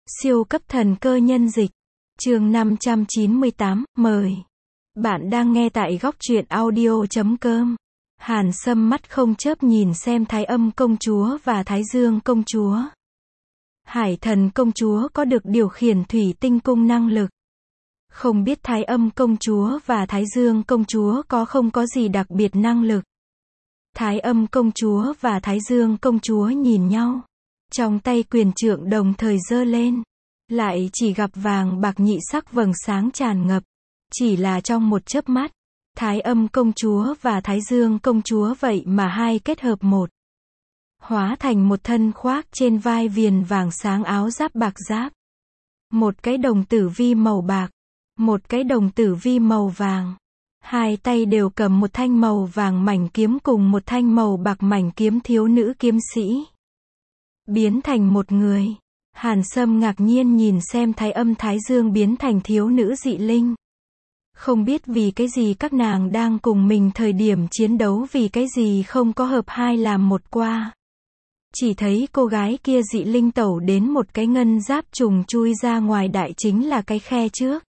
Siêu cấp thần cơ nhân dịch. Chương 598, mời. Bạn đang nghe tại góc truyện audio.com. Hàn Sâm mắt không chớp nhìn xem Thái Âm công chúa và Thái Dương công chúa. Hải Thần công chúa có được điều khiển thủy tinh cung năng lực. Không biết Thái Âm công chúa và Thái Dương công chúa có không có gì đặc biệt năng lực. Thái Âm công chúa và Thái Dương công chúa nhìn nhau. Trong tay quyền trượng đồng thời giơ lên. Lại chỉ gặp vàng bạc nhị sắc vầng sáng tràn ngập. Chỉ là trong một chớp mắt. Thái Âm công chúa và Thái Dương công chúa vậy mà hai kết hợp một. Hóa thành một thân khoác trên vai viền vàng sáng áo giáp bạc giáp. Một cái đồng tử vi màu bạc. Một cái đồng tử vi màu vàng. Hai tay đều cầm một thanh màu vàng mảnh kiếm cùng một thanh màu bạc mảnh kiếm thiếu nữ kiếm sĩ. Biến thành một người. Hàn Sâm ngạc nhiên nhìn xem Thái Âm Thái Dương biến thành thiếu nữ dị linh. Không biết vì cái gì các nàng đang cùng mình thời điểm chiến đấu vì cái gì không có hợp hai làm một qua. Chỉ thấy cô gái kia dị linh tẩu đến một cái ngân giáp trùng chui ra ngoài đại chính là cái khe trước.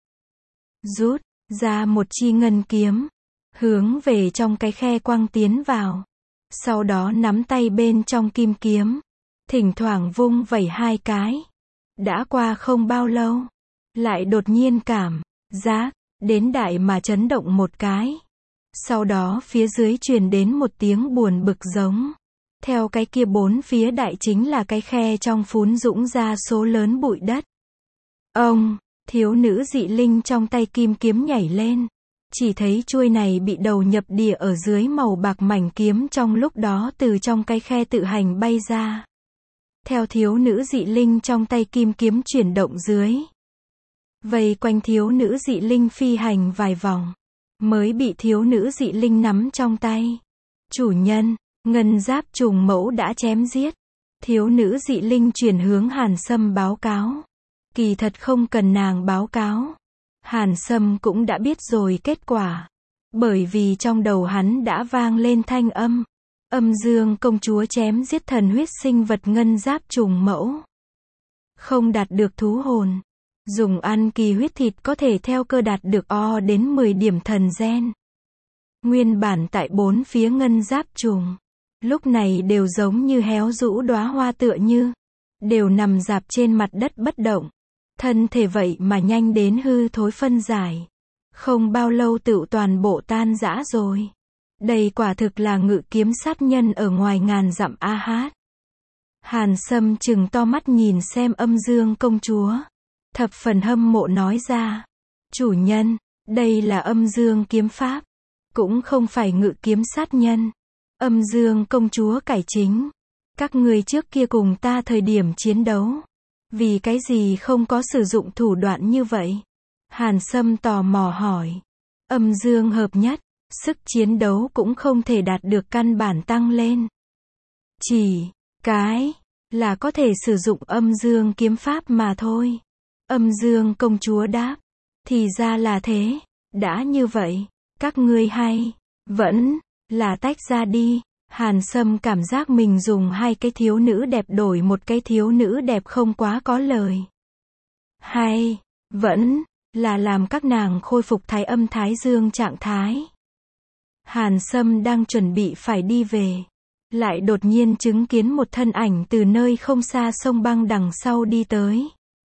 Rút ra một chi ngân kiếm. Hướng về trong cái khe quăng tiến vào. Sau đó nắm tay bên trong kim kiếm. Thỉnh thoảng vung vẩy hai cái. Đã qua không bao lâu. Lại đột nhiên cảm giác đến đại mà chấn động một cái. Sau đó phía dưới truyền đến một tiếng buồn bực giống. Theo cái kia bốn phía đại chính là cái khe trong phún dũng ra số lớn bụi đất. Ông, thiếu nữ dị linh trong tay kim kiếm nhảy lên. Chỉ thấy chuôi này bị đầu nhập địa ở dưới màu bạc mảnh kiếm trong lúc đó từ trong cái khe tự hành bay ra. Theo thiếu nữ dị linh trong tay kim kiếm chuyển động dưới. Vây quanh thiếu nữ dị linh phi hành vài vòng. Mới bị thiếu nữ dị linh nắm trong tay. Chủ nhân, ngân giáp trùng mẫu đã chém giết. Thiếu nữ dị linh chuyển hướng Hàn Sâm báo cáo. Kỳ thật không cần nàng báo cáo. Hàn Sâm cũng đã biết rồi kết quả. Bởi vì trong đầu hắn đã vang lên thanh âm. Âm Dương công chúa chém giết thần huyết sinh vật ngân giáp trùng mẫu. Không đạt được thú hồn. Dùng ăn kỳ huyết thịt có thể theo cơ đạt được O đến 10 điểm thần gen. Nguyên bản tại bốn phía ngân giáp trùng. Lúc này đều giống như héo rũ đóa hoa tựa như. Đều nằm rạp trên mặt đất bất động. Thân thể vậy mà nhanh đến hư thối phân giải. Không bao lâu tựu toàn bộ tan rã rồi. Đây quả thực là ngự kiếm sát nhân ở ngoài ngàn dặm a hát. Hàn Sâm trừng to mắt nhìn xem Âm Dương công chúa. Thập phần hâm mộ nói ra. Chủ nhân, đây là Âm Dương kiếm pháp. Cũng không phải ngự kiếm sát nhân. Âm Dương công chúa cải chính. Các người trước kia cùng ta thời điểm chiến đấu. Vì cái gì không có sử dụng thủ đoạn như vậy? Hàn Sâm tò mò hỏi. Âm Dương hợp nhất. Sức chiến đấu cũng không thể đạt được căn bản tăng lên. Chỉ cái là có thể sử dụng Âm Dương kiếm pháp mà thôi. Âm Dương công chúa đáp. Thì ra là thế. Đã như vậy, các ngươi hay vẫn là tách ra đi. Hàn Sâm cảm giác mình dùng hai cái thiếu nữ đẹp đổi một cái thiếu nữ đẹp không quá có lời. Hay vẫn là làm các nàng khôi phục Thái Âm Thái Dương trạng thái. Hàn Sâm đang chuẩn bị phải đi về. Lại đột nhiên chứng kiến một thân ảnh từ nơi không xa sông băng đằng sau đi tới.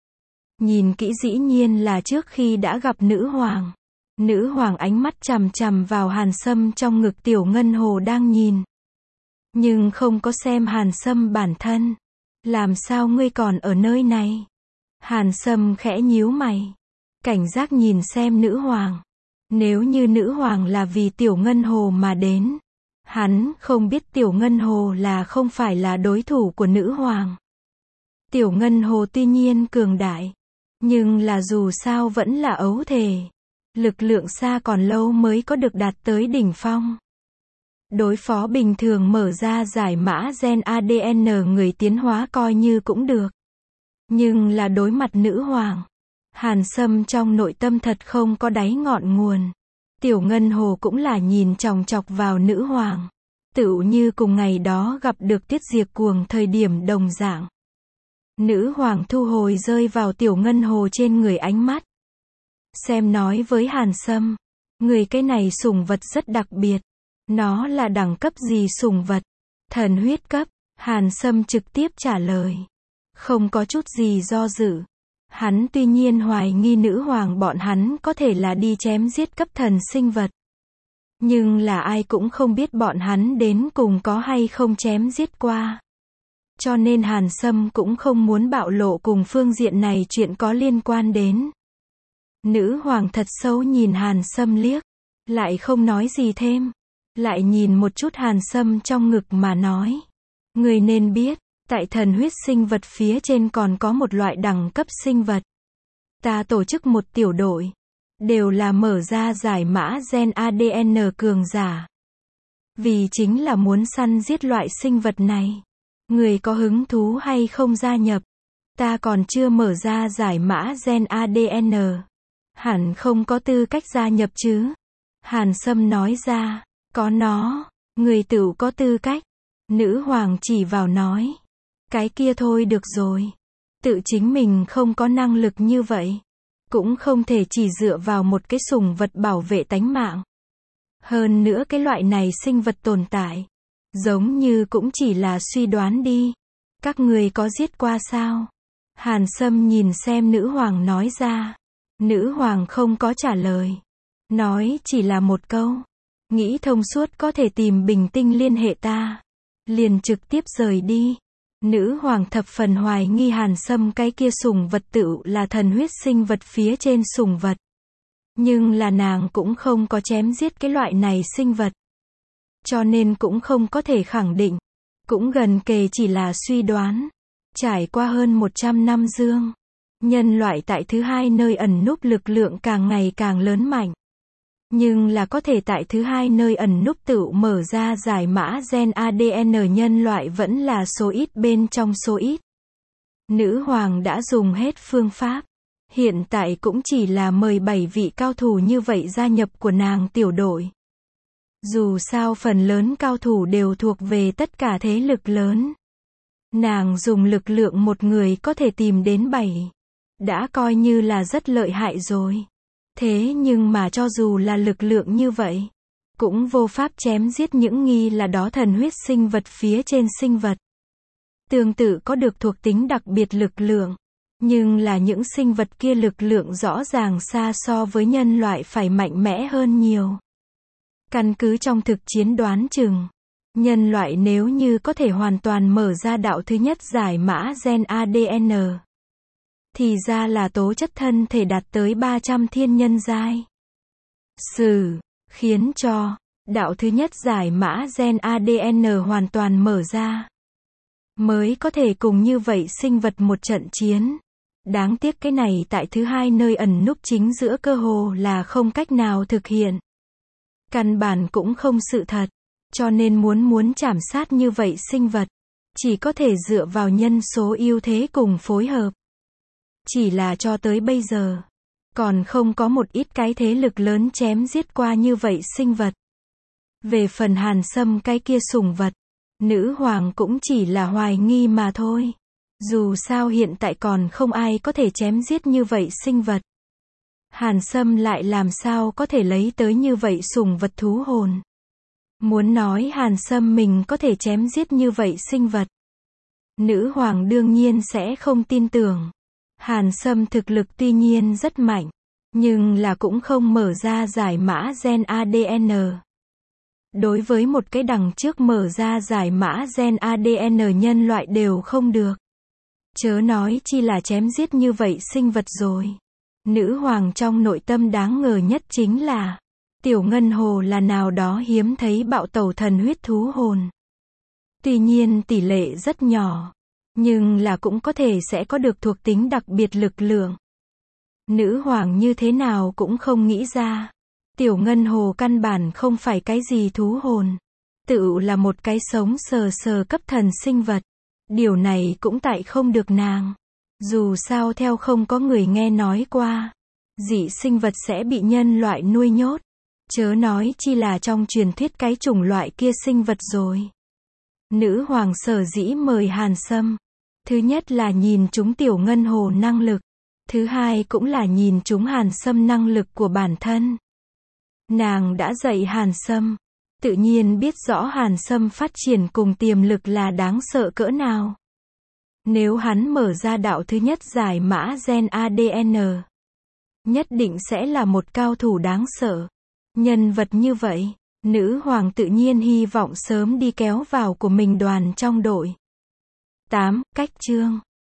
Nhìn kỹ dĩ nhiên là trước khi đã gặp nữ hoàng. Nữ hoàng ánh mắt chằm chằm vào Hàn Sâm trong ngực tiểu ngân hồ đang nhìn. Nhưng không có xem Hàn Sâm bản thân. Làm sao ngươi còn ở nơi này? Hàn Sâm khẽ nhíu mày. Cảnh giác nhìn xem nữ hoàng. Nếu như nữ hoàng là vì tiểu ngân hồ mà đến. Hắn không biết tiểu ngân hồ là không phải là đối thủ của nữ hoàng. Tiểu ngân hồ tuy nhiên cường đại. Nhưng là dù sao vẫn là ấu thể. Lực lượng xa còn lâu mới có được đạt tới đỉnh phong. Đối phó bình thường mở ra giải mã gen ADN người tiến hóa coi như cũng được. Nhưng là đối mặt nữ hoàng. Hàn Sâm trong nội tâm thật không có đáy ngọn nguồn. Tiểu ngân hồ cũng là nhìn chòng chọc vào nữ hoàng. Tựu như cùng ngày đó gặp được Tiết Diệp Cuồng thời điểm đồng dạng. Nữ hoàng thu hồi rơi vào tiểu ngân hồ trên người ánh mắt. Xem nói với Hàn Sâm. Người cái này sủng vật rất đặc biệt. Nó là đẳng cấp gì sủng vật? Thần huyết cấp. Hàn Sâm trực tiếp trả lời. Không có chút gì do dự. Hắn tuy nhiên hoài nghi nữ hoàng bọn hắn có thể là đi chém giết cấp thần sinh vật. Nhưng là ai cũng không biết bọn hắn đến cùng có hay không chém giết qua. Cho nên Hàn Sâm cũng không muốn bạo lộ cùng phương diện này chuyện có liên quan đến. Nữ hoàng thật sâu nhìn Hàn Sâm liếc. Lại không nói gì thêm. Lại nhìn một chút Hàn Sâm trong ngực mà nói. Người nên biết, tại thần huyết sinh vật phía trên còn có một loại đẳng cấp sinh vật. Ta tổ chức một tiểu đội. Đều là mở ra giải mã gen ADN cường giả. Vì chính là muốn săn giết loại sinh vật này. Người có hứng thú hay không gia nhập? Ta còn chưa mở ra giải mã gen ADN. Hẳn không có tư cách gia nhập chứ? Hàn Sâm nói ra. Có nó. Người tự có tư cách. Nữ hoàng chỉ vào nói. Cái kia thôi được rồi. Tự chính mình không có năng lực như vậy. Cũng không thể chỉ dựa vào một cái sủng vật bảo vệ tánh mạng. Hơn nữa cái loại này sinh vật tồn tại. Giống như cũng chỉ là suy đoán đi. Các người có giết qua sao? Hàn Sâm nhìn xem nữ hoàng nói ra. Nữ hoàng không có trả lời. Nói chỉ là một câu. Nghĩ thông suốt có thể tìm Bình Tinh liên hệ ta. Liền trực tiếp rời đi. Nữ hoàng thập phần hoài nghi Hàn Sâm cái kia sủng vật tựu là thần huyết sinh vật phía trên sủng vật. Nhưng là nàng cũng không có chém giết cái loại này sinh vật. Cho nên cũng không có thể khẳng định. Cũng gần kề chỉ là suy đoán. Trải qua hơn 100 năm dương. Nhân loại tại thứ hai nơi ẩn núp lực lượng càng ngày càng lớn mạnh. Nhưng là có thể tại thứ hai nơi ẩn núp tự mở ra giải mã gen ADN nhân loại vẫn là số ít bên trong số ít. Nữ hoàng đã dùng hết phương pháp. Hiện tại cũng chỉ là mời 7 vị cao thủ như vậy gia nhập của nàng tiểu đội. Dù sao phần lớn cao thủ đều thuộc về tất cả thế lực lớn. Nàng dùng lực lượng một người có thể tìm đến 7. Đã coi như là rất lợi hại rồi. Thế nhưng mà cho dù là lực lượng như vậy, cũng vô pháp chém giết những nghi là đó thần huyết sinh vật phía trên sinh vật. Tương tự có được thuộc tính đặc biệt lực lượng, nhưng là những sinh vật kia lực lượng rõ ràng xa so với nhân loại phải mạnh mẽ hơn nhiều. Căn cứ trong thực chiến đoán chừng, nhân loại nếu như có thể hoàn toàn mở ra đạo thứ nhất giải mã gen ADN, thì ra là tố chất thân thể đạt tới 300 thiên nhân giai. Khiến cho đạo thứ nhất giải mã gen ADN hoàn toàn mở ra, mới có thể cùng như vậy sinh vật một trận chiến. Đáng tiếc cái này tại thứ hai nơi ẩn núp chính giữa cơ hồ là không cách nào thực hiện. Căn bản cũng không sự thật, cho nên muốn trảm sát như vậy sinh vật, chỉ có thể dựa vào nhân số ưu thế cùng phối hợp. Chỉ là cho tới bây giờ, còn không có một ít cái thế lực lớn chém giết qua như vậy sinh vật. Về phần Hàn Sâm cái kia sủng vật, nữ hoàng cũng chỉ là hoài nghi mà thôi. Dù sao hiện tại còn không ai có thể chém giết như vậy sinh vật. Hàn Sâm lại làm sao có thể lấy tới như vậy sủng vật thú hồn. Muốn nói Hàn Sâm mình có thể chém giết như vậy sinh vật, nữ hoàng đương nhiên sẽ không tin tưởng. Hàn Sâm thực lực tuy nhiên rất mạnh, nhưng là cũng không mở ra giải mã gen ADN. Đối với một cái đằng trước mở ra giải mã gen ADN nhân loại đều không được. Chớ nói chi là chém giết như vậy sinh vật rồi. Nữ hoàng trong nội tâm đáng ngờ nhất chính là, tiểu ngân hồ là nào đó hiếm thấy bạo tẩu thần huyết thú hồn. Tuy nhiên tỷ lệ rất nhỏ, nhưng là cũng có thể sẽ có được thuộc tính đặc biệt lực lượng. Nữ hoàng như thế nào cũng không nghĩ ra. Tiểu ngân hồ căn bản không phải cái gì thú hồn. Tự là một cái sống sờ sờ cấp thần sinh vật. Điều này cũng tại không được nàng. Dù sao theo không có người nghe nói qua, dị sinh vật sẽ bị nhân loại nuôi nhốt. Chớ nói chi là trong truyền thuyết cái chủng loại kia sinh vật rồi. Nữ hoàng sở dĩ mời Hàn Sâm, Thứ nhất là nhìn trúng Tiểu Ngân Hồ năng lực. Thứ hai cũng là nhìn trúng Hàn Sâm năng lực của bản thân. Nàng đã dạy Hàn Sâm, tự nhiên biết rõ Hàn Sâm phát triển cùng tiềm lực là đáng sợ cỡ nào. Nếu hắn mở ra đạo thứ nhất giải mã gen ADN, nhất định sẽ là một cao thủ đáng sợ. Nhân vật như vậy, nữ hoàng tự nhiên hy vọng sớm đi kéo vào của mình đoàn trong đội. 8. Cách chương